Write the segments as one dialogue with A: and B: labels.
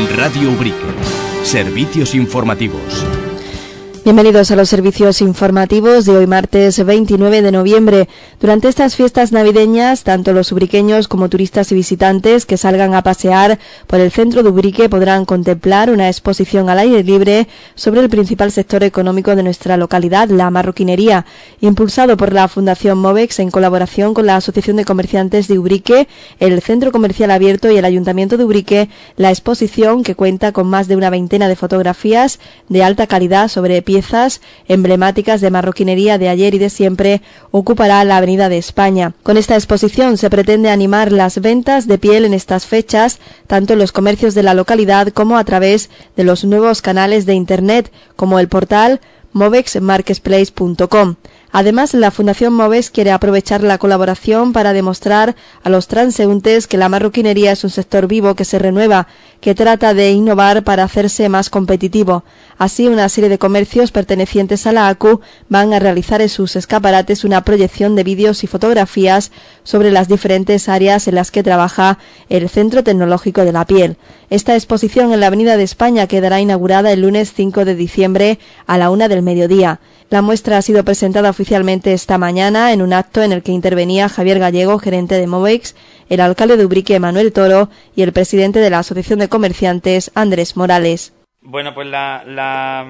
A: Radio Ubrique. Servicios informativos.
B: Bienvenidos a los servicios informativos de hoy martes 29 de noviembre. Durante estas fiestas navideñas, tanto los ubriqueños como turistas y visitantes que salgan a pasear por el centro de Ubrique podrán contemplar una exposición al aire libre sobre el principal sector económico de nuestra localidad, la marroquinería. Impulsado por la Fundación Movex en colaboración con la Asociación de Comerciantes de Ubrique, el Centro Comercial Abierto y el Ayuntamiento de Ubrique, la exposición, que cuenta con más de una veintena de fotografías de alta calidad sobre piezas emblemáticas de marroquinería de ayer y de siempre, ocupará la Avenida de España. Con esta exposición se pretende animar las ventas de piel en estas fechas, tanto en los comercios de la localidad como a través de los nuevos canales de Internet, como el portal movexmarketplace.com. Además, la Fundación Movex quiere aprovechar la colaboración para demostrar a los transeúntes que la marroquinería es un sector vivo que se renueva, que trata de innovar para hacerse más competitivo. Así, una serie de comercios pertenecientes a la ACU van a realizar en sus escaparates una proyección de vídeos y fotografías sobre las diferentes áreas en las que trabaja el Centro Tecnológico de la Piel. Esta exposición en la Avenida de España quedará inaugurada el lunes 5 de diciembre a la 1 del mediodía. La muestra ha sido presentada oficialmente esta mañana en un acto en el que intervenía Javier Gallego, gerente de Movex, el alcalde de Ubrique, Manuel Toro, y el presidente de la Asociación de Comerciantes, Andrés Morales.
C: Bueno, pues la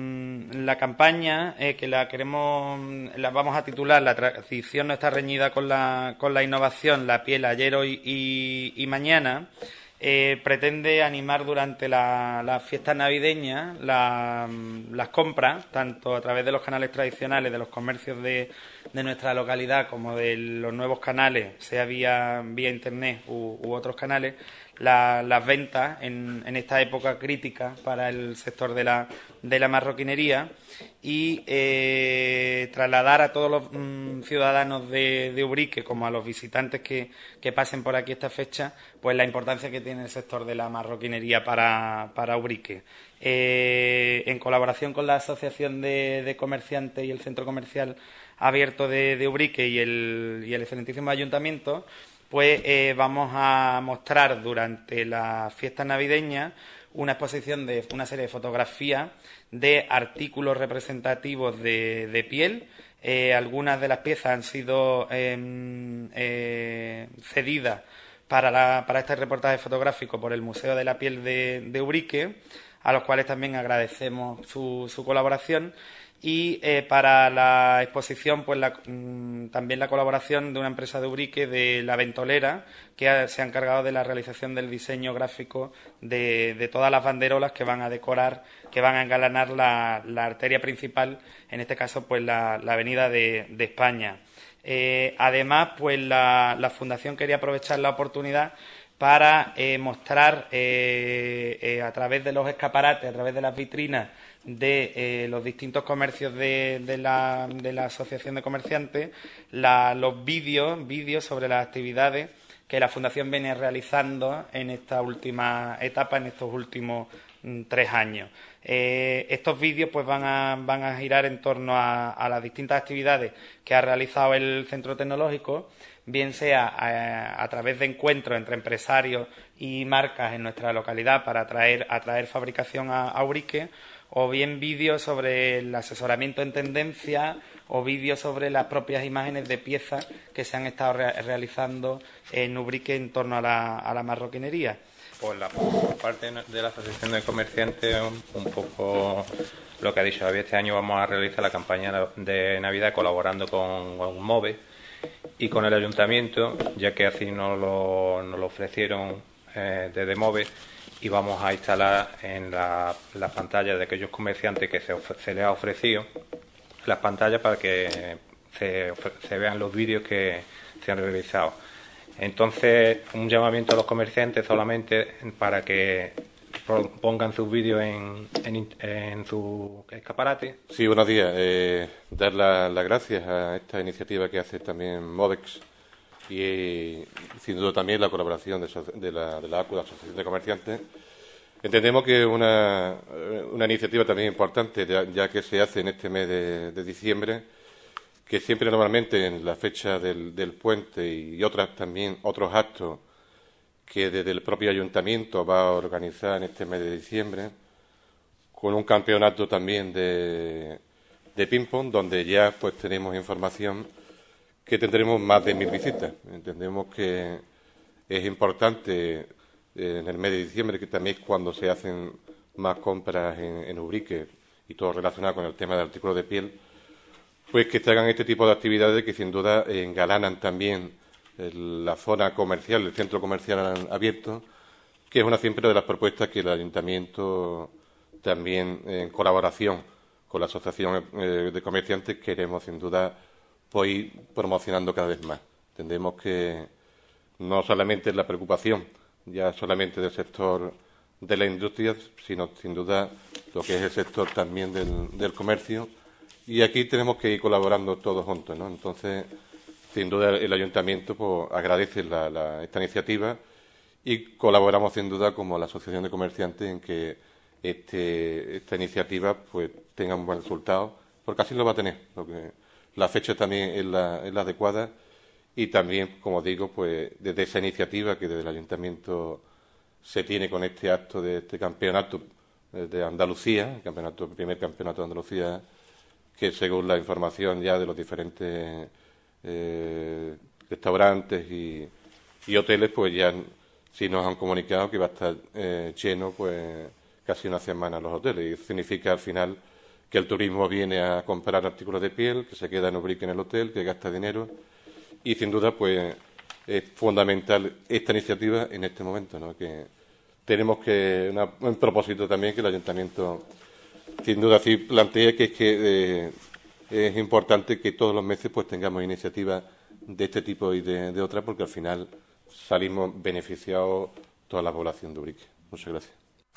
C: campaña que la vamos a titular La tradición no está reñida con la innovación, la piel ayer, hoy y mañana. Pretende animar durante las fiestas navideñas las compras, tanto a través de los canales tradicionales de los comercios de nuestra localidad como de los nuevos canales, sea vía internet u otros canales, las ventas en esta época crítica para el sector de la marroquinería, y trasladar a todos los ciudadanos de Ubrique, como a los visitantes que pasen por aquí esta fecha, pues la importancia que tiene el sector de la marroquinería para Ubrique. En colaboración con la Asociación de Comerciantes y el Centro Comercial Abierto de Ubrique y el excelentísimo Ayuntamiento, pues vamos a mostrar durante las fiestas navideñas una exposición de una serie de fotografías de artículos representativos de piel. Algunas de las piezas han sido cedidas para este reportaje fotográfico por el Museo de la Piel de Ubrique, a los cuales también agradecemos su colaboración. Y para la exposición, pues también la colaboración de una empresa de Ubrique, de La Ventolera, que se ha encargado de la realización del diseño gráfico de todas las banderolas que van a decorar, que van a engalanar la arteria principal, en este caso pues la Avenida de España. Además, pues la Fundación quería aprovechar la oportunidad para mostrar a través de los escaparates, a través de las vitrinas de los distintos comercios de la Asociación de Comerciantes, los vídeos sobre las actividades que la Fundación viene realizando en esta última etapa, en estos últimos 3 años. Estos vídeos pues van a girar en torno a las distintas actividades que ha realizado el Centro Tecnológico, bien sea a través de encuentros entre empresarios y marcas en nuestra localidad para atraer fabricación a Ubrique, o bien vídeos sobre el asesoramiento en tendencia, o vídeos sobre las propias imágenes de piezas que se han estado realizando en Ubrique en torno a la marroquinería.
D: Por parte de la Asociación de Comerciantes, un poco lo que ha dicho Javier, este año vamos a realizar la campaña de Navidad colaborando con MOVE y con el Ayuntamiento, ya que así nos lo ofrecieron desde MOVE, y vamos a instalar en las pantallas de aquellos comerciantes que se les ha ofrecido las pantallas para que se vean los vídeos que se han realizado. Entonces, un llamamiento a los comerciantes solamente para que pongan sus vídeos en su escaparate.
E: Sí, buenos días. Dar las gracias a esta iniciativa que hace también Movex y sin duda también la colaboración de la ACU, la Asociación de Comerciantes. Entendemos que es una iniciativa también importante, ya que se hace en este mes de diciembre, que siempre normalmente en la fecha del puente y otros actos que desde el propio ayuntamiento va a organizar en este mes de diciembre, con un campeonato también de ping-pong, donde ya pues tenemos información que tendremos más de 1000 visitas. Entendemos que es importante en el mes de diciembre, que también es cuando se hacen más compras en Ubrique y todo relacionado con el tema de artículos de piel, pues que se hagan este tipo de actividades que sin duda engalanan también la zona comercial, el centro comercial abierto, que es una siempre de las propuestas que el ayuntamiento también en colaboración con la Asociación de Comerciantes queremos sin duda pues, ir promocionando cada vez más. Entendemos que no solamente es la preocupación ya solamente del sector de la industria, sino sin duda lo que es el sector también del comercio, y aquí tenemos que ir colaborando todos juntos, ¿no? Entonces, sin duda el ayuntamiento pues, agradece esta iniciativa y colaboramos sin duda como la Asociación de Comerciantes en que esta iniciativa pues tenga un buen resultado, porque así lo va a tener, porque la fecha también es la adecuada, y también, como digo, pues desde esa iniciativa que desde el ayuntamiento se tiene con este acto de este campeonato de Andalucía, el primer campeonato de Andalucía, que según la información ya de los diferentes restaurantes y hoteles, pues ya sí nos han comunicado que va a estar lleno pues casi una semana los hoteles, y eso significa al final que el turismo viene a comprar artículos de piel, que se queda en Ubrique en el hotel, que gasta dinero, y sin duda pues es fundamental esta iniciativa en este momento, ¿no? Que tenemos un propósito también que el ayuntamiento sin duda sí plantea, que es importante que todos los meses pues tengamos iniciativas de este tipo y de otras, porque al final salimos beneficiados toda la población de Ubrique. Muchas gracias.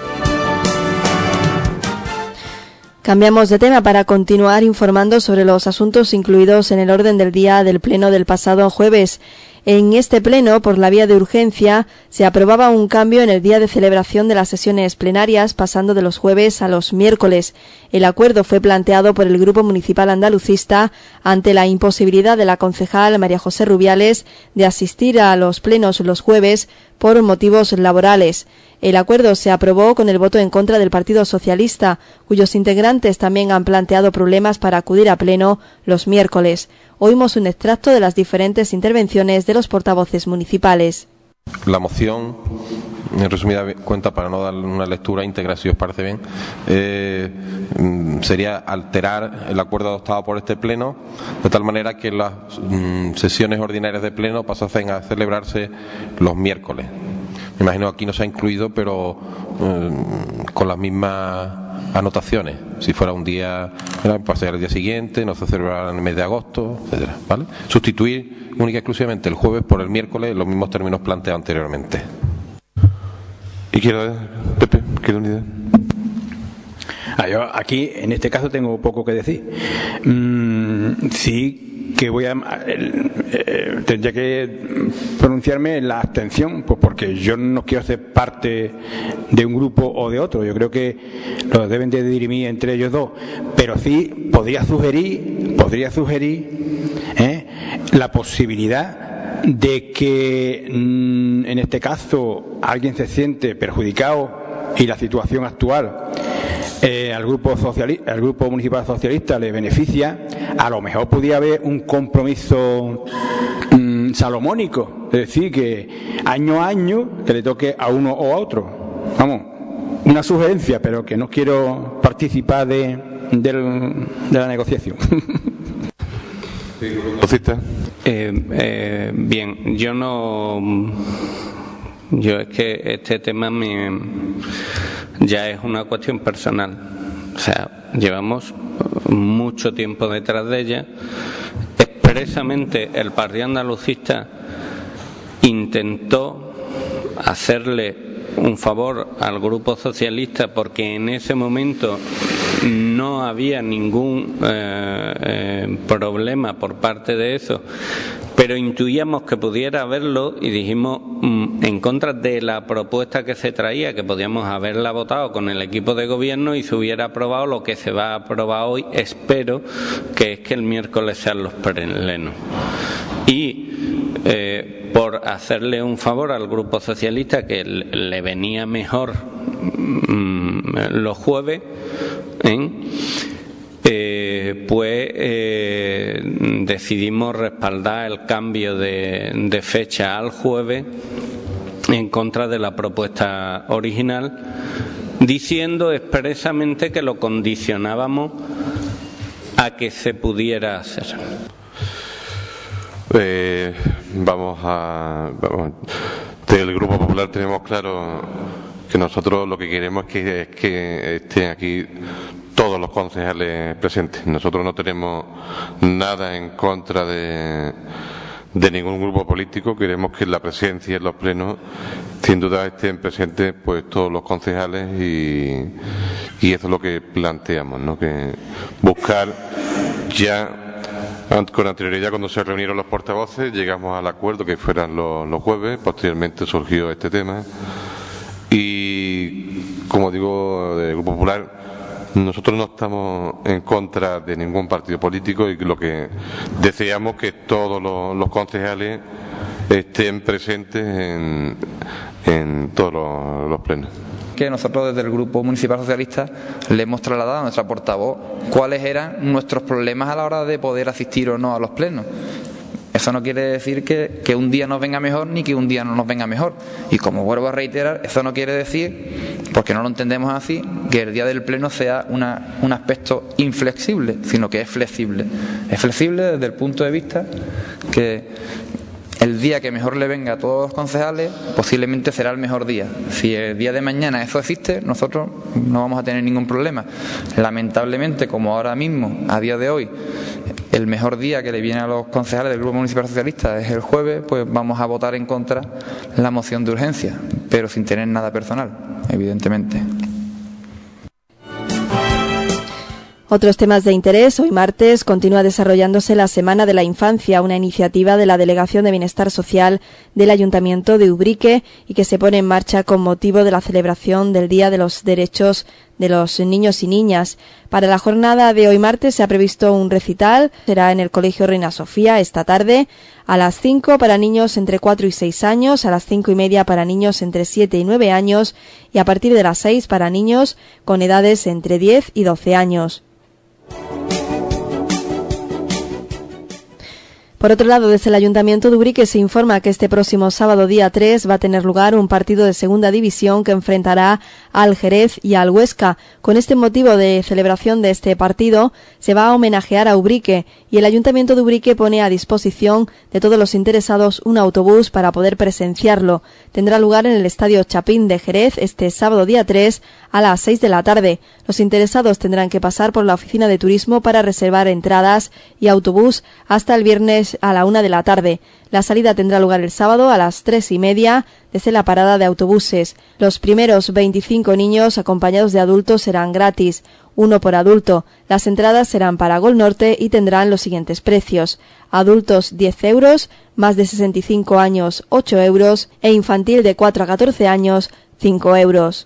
B: Cambiamos de tema para continuar informando sobre los asuntos incluidos en el orden del día del Pleno del pasado jueves. En este pleno, por la vía de urgencia, se aprobaba un cambio en el día de celebración de las sesiones plenarias, pasando de los jueves a los miércoles. El acuerdo fue planteado por el Grupo Municipal Andalucista ante la imposibilidad de la concejal María José Rubiales de asistir a los plenos los jueves por motivos laborales. El acuerdo se aprobó con el voto en contra del Partido Socialista, cuyos integrantes también han planteado problemas para acudir a pleno los miércoles. Oímos un extracto de las diferentes intervenciones de los portavoces municipales.
F: La moción, en resumida cuenta, para no darle una lectura íntegra, si os parece bien, sería alterar el acuerdo adoptado por este pleno, de tal manera que las sesiones ordinarias de pleno pasasen a celebrarse los miércoles. Me imagino que aquí no se ha incluido, pero con las mismas anotaciones. Si fuera un día, pasar el día siguiente, no se celebrará en el mes de agosto, etcétera, ¿vale? Sustituir única y exclusivamente el jueves por el miércoles en los mismos términos planteados anteriormente. ¿Y Pepe, quiere unidad?
G: Yo aquí, en este caso, tengo poco que decir. Sí que tendría que pronunciarme en la abstención, pues porque yo no quiero ser parte de un grupo o de otro. Yo creo que lo deben de dirimir entre ellos dos, pero sí podría sugerir la posibilidad de que en este caso alguien se siente perjudicado y la situación actual al grupo municipal socialista le beneficia. A lo mejor podría haber un compromiso salomónico, es decir, que año a año que le toque a uno o a otro. Vamos, una sugerencia, pero que no quiero participar de la negociación.
D: Bien, yo es que este tema ya es una cuestión personal. O sea, llevamos mucho tiempo detrás de ella. Expresamente el Partido Andalucista intentó hacerle un favor al Grupo Socialista porque en ese momento no había ningún problema por parte de eso, pero intuíamos que pudiera haberlo y dijimos en contra de la propuesta que se traía, que podíamos haberla votado con el equipo de gobierno y se hubiera aprobado lo que se va a aprobar hoy, espero, que es que el miércoles sean los plenos. Y
H: por hacerle un favor al Grupo Socialista, que le venía mejor los jueves, decidimos respaldar el cambio de fecha al jueves en contra de la propuesta original, diciendo expresamente que lo condicionábamos a que se pudiera hacer.
E: Del Grupo Popular tenemos claro que nosotros lo que queremos es que estén aquí todos los concejales presentes. Nosotros no tenemos nada en contra de ningún grupo político. Queremos que en la presencia en los plenos sin duda estén presentes pues todos los concejales y eso es lo que planteamos, ¿no? Que buscar ya con anterioridad, cuando se reunieron los portavoces, llegamos al acuerdo que fueran los jueves. Posteriormente surgió este tema y, como digo, del Grupo Popular, nosotros no estamos en contra de ningún partido político y lo que deseamos que todos los concejales estén presentes en todos los plenos.
I: Que nosotros desde el Grupo Municipal Socialista le hemos trasladado a nuestra portavoz cuáles eran nuestros problemas a la hora de poder asistir o no a los plenos. Eso no quiere decir que un día nos venga mejor ni que un día no nos venga mejor. Y como vuelvo a reiterar, eso no quiere decir, porque no lo entendemos así, que el día del pleno sea un aspecto inflexible, sino que es flexible. Es flexible desde el punto de vista que el día que mejor le venga a todos los concejales posiblemente será el mejor día. Si el día de mañana eso existe, nosotros no vamos a tener ningún problema. Lamentablemente, como ahora mismo, a día de hoy, el mejor día que le viene a los concejales del Grupo Municipal Socialista es el jueves, pues vamos a votar en contra la moción de urgencia, pero sin tener nada personal, evidentemente.
B: Otros temas de interés. Hoy martes continúa desarrollándose la Semana de la Infancia, una iniciativa de la Delegación de Bienestar Social del Ayuntamiento de Ubrique y que se pone en marcha con motivo de la celebración del Día de los Derechos de los Niños y Niñas. Para la jornada de hoy martes se ha previsto un recital, será en el Colegio Reina Sofía esta tarde, a las 5 para niños entre 4 y 6 años, a las 5:30 para niños entre 7 y 9 años y a partir de las 6 para niños con edades entre 10 y 12 años. Por otro lado, desde el Ayuntamiento de Ubrique se informa que este próximo sábado día 3 va a tener lugar un partido de segunda división que enfrentará al Jerez y al Huesca. Con este motivo de celebración de este partido se va a homenajear a Ubrique y el Ayuntamiento de Ubrique pone a disposición de todos los interesados un autobús para poder presenciarlo. Tendrá lugar en el Estadio Chapín de Jerez este sábado día 3 a las 6 de la tarde. Los interesados tendrán que pasar por la oficina de turismo para reservar entradas y autobús hasta el viernes a la 1 de la tarde. La salida tendrá lugar el sábado a las 3:30 desde la parada de autobuses. Los primeros 25 niños acompañados de adultos serán gratis, 1 por adulto. Las entradas serán para Gol Norte y tendrán los siguientes precios: adultos 10 euros, más de 65 años 8 euros e infantil de 4 a 14 años 5 euros.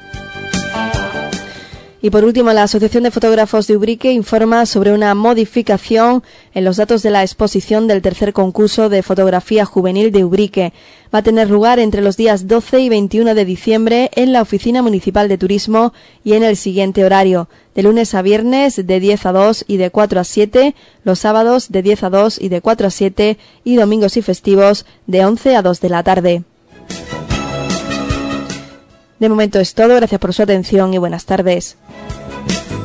B: Y por último, la Asociación de Fotógrafos de Ubrique informa sobre una modificación en los datos de la exposición del tercer concurso de fotografía juvenil de Ubrique. Va a tener lugar entre los días 12 y 21 de diciembre en la Oficina Municipal de Turismo y en el siguiente horario: de lunes a viernes de 10 a 2 y de 4 a 7, los sábados de 10 a 2 y de 4 a 7 y domingos y festivos de 11 a 2 de la tarde. De momento es todo, gracias por su atención y buenas tardes.